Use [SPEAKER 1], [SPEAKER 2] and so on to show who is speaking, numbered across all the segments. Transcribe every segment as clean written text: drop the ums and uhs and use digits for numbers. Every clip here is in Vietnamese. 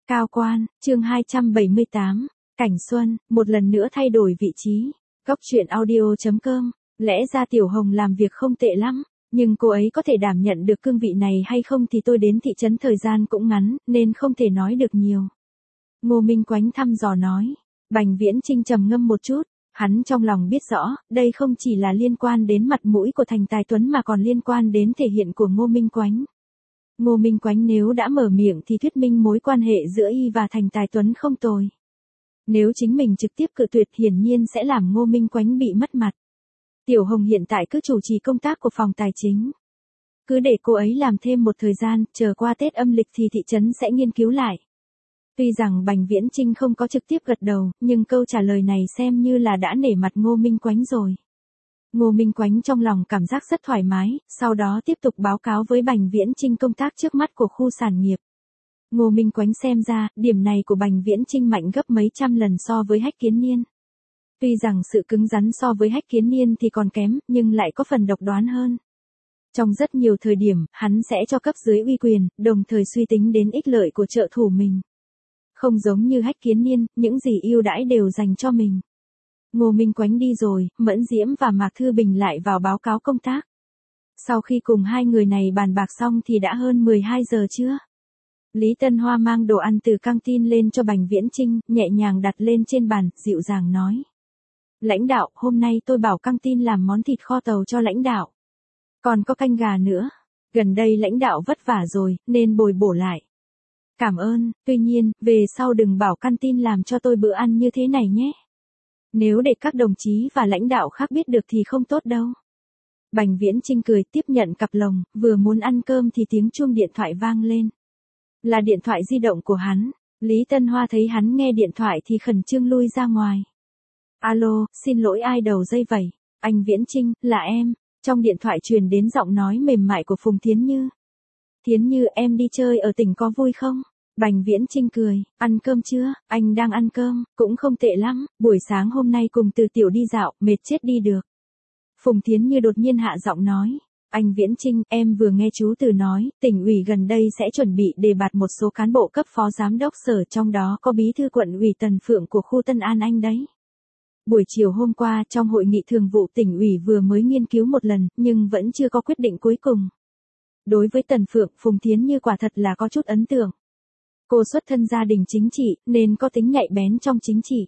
[SPEAKER 1] Cao quan, chương 278, Cảnh Xuân, một lần nữa thay đổi vị trí. Góc truyện audio.com, lẽ ra Tiểu Hồng làm việc không tệ lắm, nhưng cô ấy có thể đảm nhận được cương vị này hay không thì tôi đến thị trấn thời gian cũng ngắn, nên không thể nói được nhiều. Ngô Minh Quánh thăm dò nói. Bành Viễn Chinh trầm ngâm một chút, hắn trong lòng biết rõ, đây không chỉ là liên quan đến mặt mũi của Thành Tài Tuấn mà còn liên quan đến thể hiện của Ngô Minh Quánh. Ngô Minh Quánh nếu đã mở miệng thì thuyết minh mối quan hệ giữa y và Thành Tài Tuấn không tồi. Nếu chính mình trực tiếp cự tuyệt hiển nhiên sẽ làm Ngô Minh Quánh bị mất mặt. Tiểu Hồng hiện tại cứ chủ trì công tác của phòng tài chính. Cứ để cô ấy làm thêm một thời gian, chờ qua Tết âm lịch thì thị trấn sẽ nghiên cứu lại. Tuy rằng Bành Viễn Chinh không có trực tiếp gật đầu, nhưng câu trả lời này xem như là đã nể mặt Ngô Minh Quánh rồi. Ngô Minh Quánh trong lòng cảm giác rất thoải mái, sau đó tiếp tục báo cáo với Bành Viễn Chinh công tác trước mắt của khu sản nghiệp. Ngô Minh Quánh xem ra, điểm này của Bành Viễn Chinh mạnh gấp mấy trăm lần so với Hách Kiến Niên. Tuy rằng sự cứng rắn so với Hách Kiến Niên thì còn kém, nhưng lại có phần độc đoán hơn. Trong rất nhiều thời điểm, hắn sẽ cho cấp dưới uy quyền, đồng thời suy tính đến ích lợi của trợ thủ mình. Không giống như Hách Kiến Niên, những gì ưu đãi đều dành cho mình. Ngô Minh Quánh đi rồi, Mẫn Diễm và Mạc Thư Bình lại vào báo cáo công tác. Sau khi cùng hai người này bàn bạc xong thì đã hơn 12 giờ trưa. Lý Tân Hoa mang đồ ăn từ căng tin lên cho Bành Viễn Chinh, nhẹ nhàng đặt lên trên bàn, dịu dàng nói. Lãnh đạo, hôm nay tôi bảo căng tin làm món thịt kho tàu cho lãnh đạo. Còn có canh gà nữa. Gần đây lãnh đạo vất vả rồi, nên bồi bổ lại. Cảm ơn, tuy nhiên, về sau đừng bảo căng tin làm cho tôi bữa ăn như thế này nhé. Nếu để các đồng chí và lãnh đạo khác biết được thì không tốt đâu. Bành Viễn Chinh cười tiếp nhận cặp lồng, vừa muốn ăn cơm thì tiếng chuông điện thoại vang lên. Là điện thoại di động của hắn. Lý Tân Hoa thấy hắn nghe điện thoại thì khẩn trương lui ra ngoài. Alo, xin lỗi ai đầu dây vậy? Anh Viễn Chinh, là em. Trong điện thoại truyền đến giọng nói mềm mại của Phùng Thiến Như. Thiến Như, em đi chơi ở tỉnh có vui không? Bành Viễn Chinh cười, ăn cơm chưa? Anh đang ăn cơm, cũng không tệ lắm, buổi sáng hôm nay cùng Từ Tiểu đi dạo, mệt chết đi được. Phùng Thiến Như đột nhiên hạ giọng nói, anh Viễn Chinh, em vừa nghe chú Từ nói, tỉnh ủy gần đây sẽ chuẩn bị đề bạt một số cán bộ cấp phó giám đốc sở, trong đó có bí thư quận ủy Tần Phượng của khu Tân An Anh đấy. Buổi chiều hôm qua trong hội nghị thường vụ tỉnh ủy vừa mới nghiên cứu một lần, nhưng vẫn chưa có quyết định cuối cùng. Đối với Tần Phượng, Phùng Thiến Như quả thật là có chút ấn tượng. Cô xuất thân gia đình chính trị, nên có tính nhạy bén trong chính trị.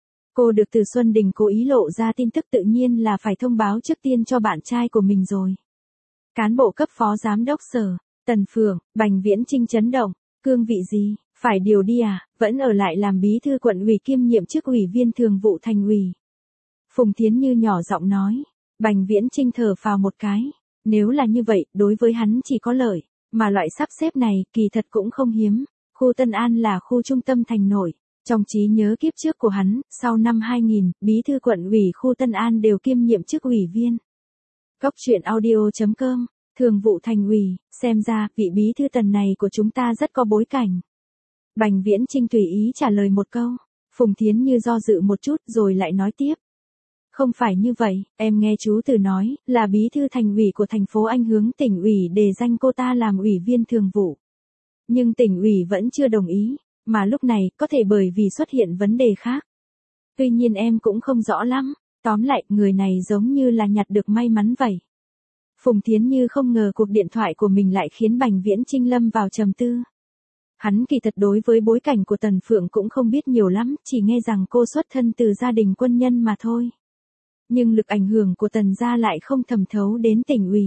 [SPEAKER 1] Cô được Từ Xuân Đình cố ý lộ ra tin tức tự nhiên là phải thông báo trước tiên cho bạn trai của mình rồi. Cán bộ cấp phó giám đốc sở, Tần Phượng, Bành Viễn Chinh chấn động, cương vị gì, phải điều đi à, vẫn ở lại làm bí thư quận ủy kiêm nhiệm chức ủy viên thường vụ thành ủy. Phùng Thiến Như nhỏ giọng nói, Bành Viễn Chinh thở phào một cái, nếu là như vậy, đối với hắn chỉ có lợi, mà loại sắp xếp này kỳ thật cũng không hiếm. Khu Tân An là khu trung tâm thành nội, trong trí nhớ kiếp trước của hắn, sau năm 2000, bí thư quận ủy khu Tân An đều kiêm nhiệm chức ủy viên. Góc truyện audio.com, thường vụ thành ủy, xem ra, vị bí thư Tần này của chúng ta rất có bối cảnh. Bành Viễn Chinh tùy ý trả lời một câu, Phùng Thiến Như do dự một chút rồi lại nói tiếp. Không phải như vậy, em nghe chú Từ nói, là bí thư thành ủy của thành phố Anh hướng tỉnh ủy đề danh cô ta làm ủy viên thường vụ. Nhưng tỉnh ủy vẫn chưa đồng ý, mà lúc này có thể bởi vì xuất hiện vấn đề khác. Tuy nhiên em cũng không rõ lắm, tóm lại người này giống như là nhặt được may mắn vậy. Phùng Thiến Như không ngờ cuộc điện thoại của mình lại khiến Bành Viễn Chinh lâm vào trầm tư. Hắn kỳ thật đối với bối cảnh của Tần Phượng cũng không biết nhiều lắm, chỉ nghe rằng cô xuất thân từ gia đình quân nhân mà thôi. Nhưng lực ảnh hưởng của Tần gia lại không thẩm thấu đến tỉnh ủy.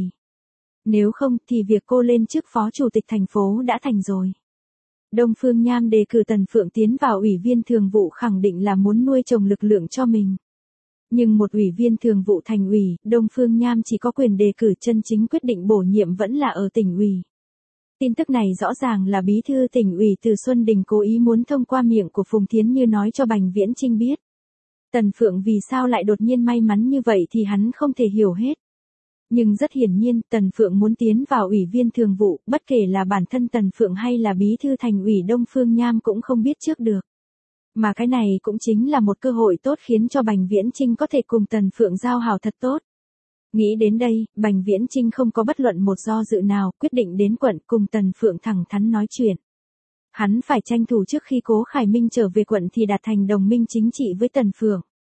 [SPEAKER 1] Nếu không thì việc cô lên chức phó chủ tịch thành phố đã thành rồi. Đông Phương Nham đề cử Tần Phượng tiến vào ủy viên thường vụ khẳng định là muốn nuôi trồng lực lượng cho mình. Nhưng một ủy viên thường vụ thành ủy, Đông Phương Nham chỉ có quyền đề cử, chân chính quyết định bổ nhiệm vẫn là ở tỉnh ủy. Tin tức này rõ ràng là bí thư tỉnh ủy Từ Xuân Đình cố ý muốn thông qua miệng của Phùng Thiến Như nói cho Bành Viễn Chinh biết. Tần Phượng vì sao lại đột nhiên may mắn như vậy thì hắn không thể hiểu hết. Nhưng rất hiển nhiên, Tần Phượng muốn tiến vào ủy viên thường vụ, bất kể là bản thân Tần Phượng hay là bí thư thành ủy Đông Phương Nham cũng không biết trước được. Mà cái này cũng chính là một cơ hội tốt khiến cho Bành Viễn Chinh có thể cùng Tần Phượng giao hảo thật tốt. Nghĩ đến đây, Bành Viễn Chinh không có bất luận một do dự nào, quyết định đến quận cùng Tần Phượng thẳng thắn nói chuyện. Hắn phải tranh thủ trước khi Cố Khải Minh trở về quận thì đạt thành đồng minh chính trị với Tần Phượng.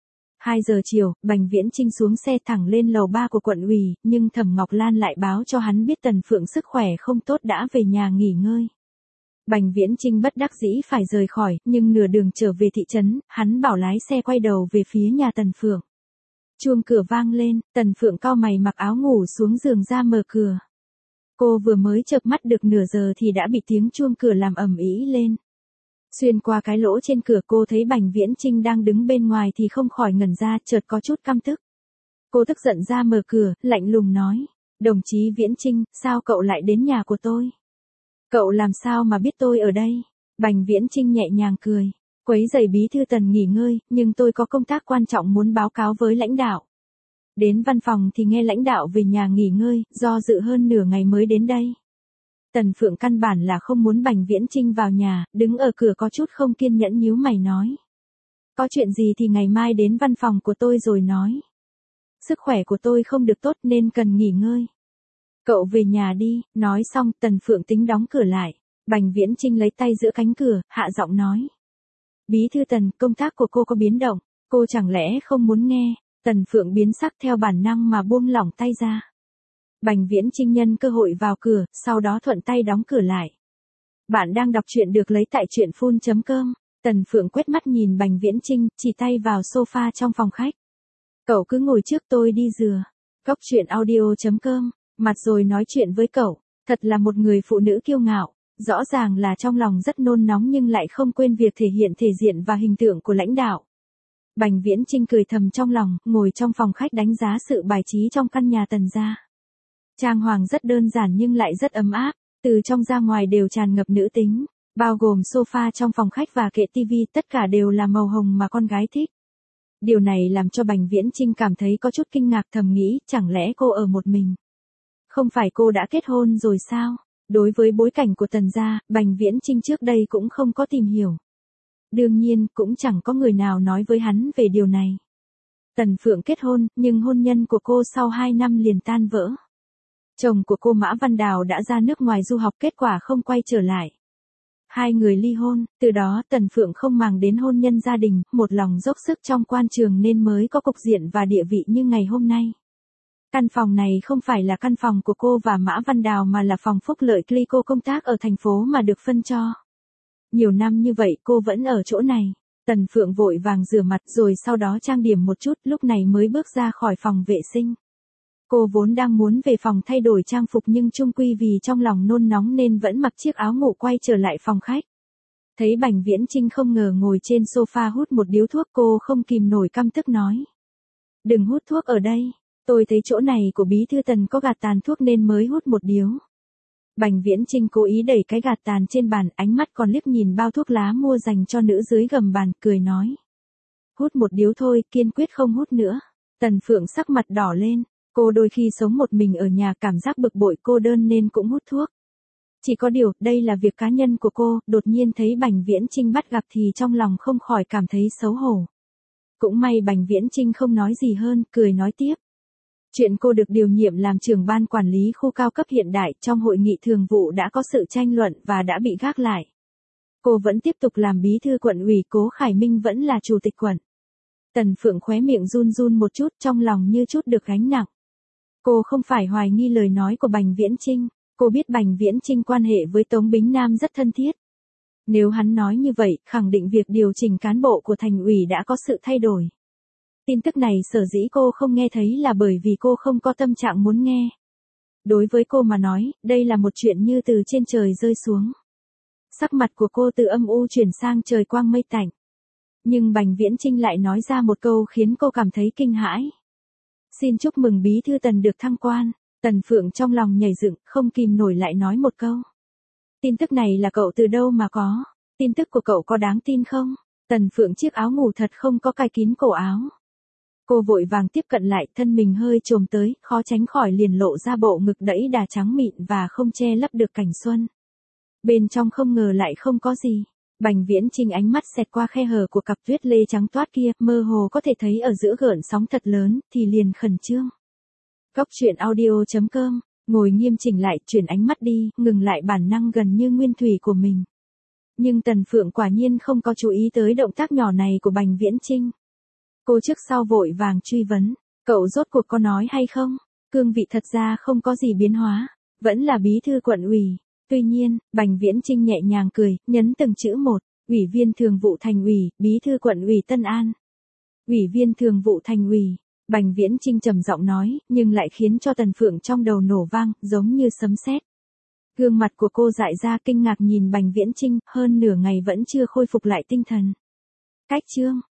[SPEAKER 1] 2 giờ chiều, Bành Viễn Chinh xuống xe thẳng lên lầu 3 của quận ủy, nhưng Thẩm Ngọc Lan lại báo cho hắn biết Tần Phượng sức khỏe không tốt đã về nhà nghỉ ngơi. Bành Viễn Chinh bất đắc dĩ phải rời khỏi, nhưng nửa đường trở về thị trấn, hắn bảo lái xe quay đầu về phía nhà Tần Phượng. Chuông cửa vang lên, Tần Phượng cau mày mặc áo ngủ xuống giường ra mở cửa. Cô vừa mới chợp mắt được nửa giờ thì đã bị tiếng chuông cửa làm ầm ĩ lên. Xuyên qua cái lỗ trên cửa cô thấy Bành Viễn Chinh đang đứng bên ngoài thì không khỏi ngẩn ra, chợt có chút căm tức. Cô tức giận ra mở cửa, lạnh lùng nói, đồng chí Viễn Chinh, sao cậu lại đến nhà của tôi? Cậu làm sao mà biết tôi ở đây? Bành Viễn Chinh nhẹ nhàng cười, quấy rầy bí thư Tần nghỉ ngơi, nhưng tôi có công tác quan trọng muốn báo cáo với lãnh đạo. Đến văn phòng thì nghe lãnh đạo về nhà nghỉ ngơi, do dự hơn nửa ngày mới đến đây. Tần Phượng căn bản là không muốn Bành Viễn Chinh vào nhà, đứng ở cửa có chút không kiên nhẫn nhíu mày nói. Có chuyện gì thì ngày mai đến văn phòng của tôi rồi nói. Sức khỏe của tôi không được tốt nên cần nghỉ ngơi. Cậu về nhà đi, nói xong Tần Phượng tính đóng cửa lại. Bành Viễn Chinh lấy tay giữa cánh cửa, hạ giọng nói. Bí thư Tần, công tác của cô có biến động, cô chẳng lẽ không muốn nghe? Tần Phượng biến sắc theo bản năng mà buông lỏng tay ra. Bành Viễn Chinh nhân cơ hội vào cửa, sau đó thuận tay đóng cửa lại. Bạn đang đọc truyện được lấy tại truyện.com. Tần Phượng quét mắt nhìn Bành Viễn Chinh, chỉ tay vào sofa trong phòng khách. Cậu cứ ngồi trước tôi đi dừa. Góc truyện audio.com, mặt rồi nói chuyện với cậu, thật là một người phụ nữ kiêu ngạo, rõ ràng là trong lòng rất nôn nóng nhưng lại không quên việc thể hiện thể diện và hình tượng của lãnh đạo. Bành Viễn Chinh cười thầm trong lòng, ngồi trong phòng khách đánh giá sự bài trí trong căn nhà Tần gia. Trang hoàng rất đơn giản nhưng lại rất ấm áp, từ trong ra ngoài đều tràn ngập nữ tính, bao gồm sofa trong phòng khách và kệ tivi, tất cả đều là màu hồng mà con gái thích. Điều này làm cho Bành Viễn Chinh cảm thấy có chút kinh ngạc, thầm nghĩ, chẳng lẽ cô ở một mình? Không phải cô đã kết hôn rồi sao? Đối với bối cảnh của Tần gia, Bành Viễn Chinh trước đây cũng không có tìm hiểu. Đương nhiên, cũng chẳng có người nào nói với hắn về điều này. Tần Phượng kết hôn, nhưng hôn nhân của cô sau 2 năm liền tan vỡ. Chồng của cô Mã Văn Đào đã ra nước ngoài du học, kết quả không quay trở lại. 2 người ly hôn, từ đó Tần Phượng không màng đến hôn nhân gia đình, một lòng dốc sức trong quan trường nên mới có cục diện và địa vị như ngày hôm nay. Căn phòng này không phải là căn phòng của cô và Mã Văn Đào mà là phòng phúc lợi Clico công tác ở thành phố mà được phân cho. Nhiều năm như vậy cô vẫn ở chỗ này. Tần Phượng vội vàng rửa mặt rồi sau đó trang điểm một chút, lúc này mới bước ra khỏi phòng vệ sinh. Cô vốn đang muốn về phòng thay đổi trang phục nhưng chung quy vì trong lòng nôn nóng nên vẫn mặc chiếc áo ngủ quay trở lại phòng khách. Thấy Bành Viễn Chinh không ngờ ngồi trên sofa hút một điếu thuốc, cô không kìm nổi căm tức nói. Đừng hút thuốc ở đây, tôi thấy chỗ này của bí thư Tần có gạt tàn thuốc nên mới hút một điếu. Bành Viễn Chinh cố ý đẩy cái gạt tàn trên bàn, ánh mắt còn liếc nhìn bao thuốc lá mua dành cho nữ dưới gầm bàn, cười nói. Hút một điếu thôi, kiên quyết không hút nữa. Tần Phượng sắc mặt đỏ lên, cô đôi khi sống một mình ở nhà cảm giác bực bội cô đơn nên cũng hút thuốc. Chỉ có điều, đây là việc cá nhân của cô, đột nhiên thấy Bành Viễn Chinh bắt gặp thì trong lòng không khỏi cảm thấy xấu hổ. Cũng may Bành Viễn Chinh không nói gì hơn, cười nói tiếp. Chuyện cô được điều nhiệm làm trưởng ban quản lý khu cao cấp hiện đại trong hội nghị thường vụ đã có sự tranh luận và đã bị gác lại. Cô vẫn tiếp tục làm bí thư quận ủy, Cố Khải Minh vẫn là chủ tịch quận. Tần Phượng khóe miệng run run một chút, trong lòng như chút được gánh nặng. Cô không phải hoài nghi lời nói của Bành Viễn Chinh, cô biết Bành Viễn Chinh quan hệ với Tống Bính Nam rất thân thiết. Nếu hắn nói như vậy, khẳng định việc điều chỉnh cán bộ của thành ủy đã có sự thay đổi. Tin tức này sở dĩ cô không nghe thấy là bởi vì cô không có tâm trạng muốn nghe. Đối với cô mà nói, đây là một chuyện như từ trên trời rơi xuống. Sắc mặt của cô từ âm u chuyển sang trời quang mây tạnh. Nhưng Bành Viễn Chinh lại nói ra một câu khiến cô cảm thấy kinh hãi. Xin chúc mừng bí thư Tần được thăng quan. Tần Phượng trong lòng nhảy dựng, không kìm nổi lại nói một câu. Tin tức này là cậu từ đâu mà có? Tin tức của cậu có đáng tin không? Tần Phượng chiếc áo ngủ thật không có cài kín cổ áo. Cô vội vàng tiếp cận lại, thân mình hơi chồm tới, khó tránh khỏi liền lộ ra bộ ngực đẫy đà trắng mịn và không che lấp được cảnh xuân. Bên trong không ngờ lại không có gì. Bành Viễn Chinh ánh mắt xẹt qua khe hở của cặp tuyết lê trắng toát kia, mơ hồ có thể thấy ở giữa gợn sóng thật lớn, thì liền khẩn trương. Góc truyện audio.com, ngồi nghiêm chỉnh lại, chuyển ánh mắt đi, ngừng lại bản năng gần như nguyên thủy của mình. Nhưng Tần Phượng quả nhiên không có chú ý tới động tác nhỏ này của Bành Viễn Chinh. Cô trước sau vội vàng truy vấn, cậu rốt cuộc có nói hay không? Cương vị thật ra không có gì biến hóa, vẫn là bí thư quận ủy. Tuy nhiên, Bành Viễn Chinh nhẹ nhàng cười, nhấn từng chữ một, Ủy viên Thường vụ Thành ủy, Bí thư quận ủy Tân An. Ủy viên Thường vụ Thành ủy, Bành Viễn Chinh trầm giọng nói, nhưng lại khiến cho Tần Phượng trong đầu nổ vang, giống như sấm sét. Gương mặt của cô dại ra kinh ngạc nhìn Bành Viễn Chinh, hơn nửa ngày vẫn chưa khôi phục lại tinh thần. Cách chương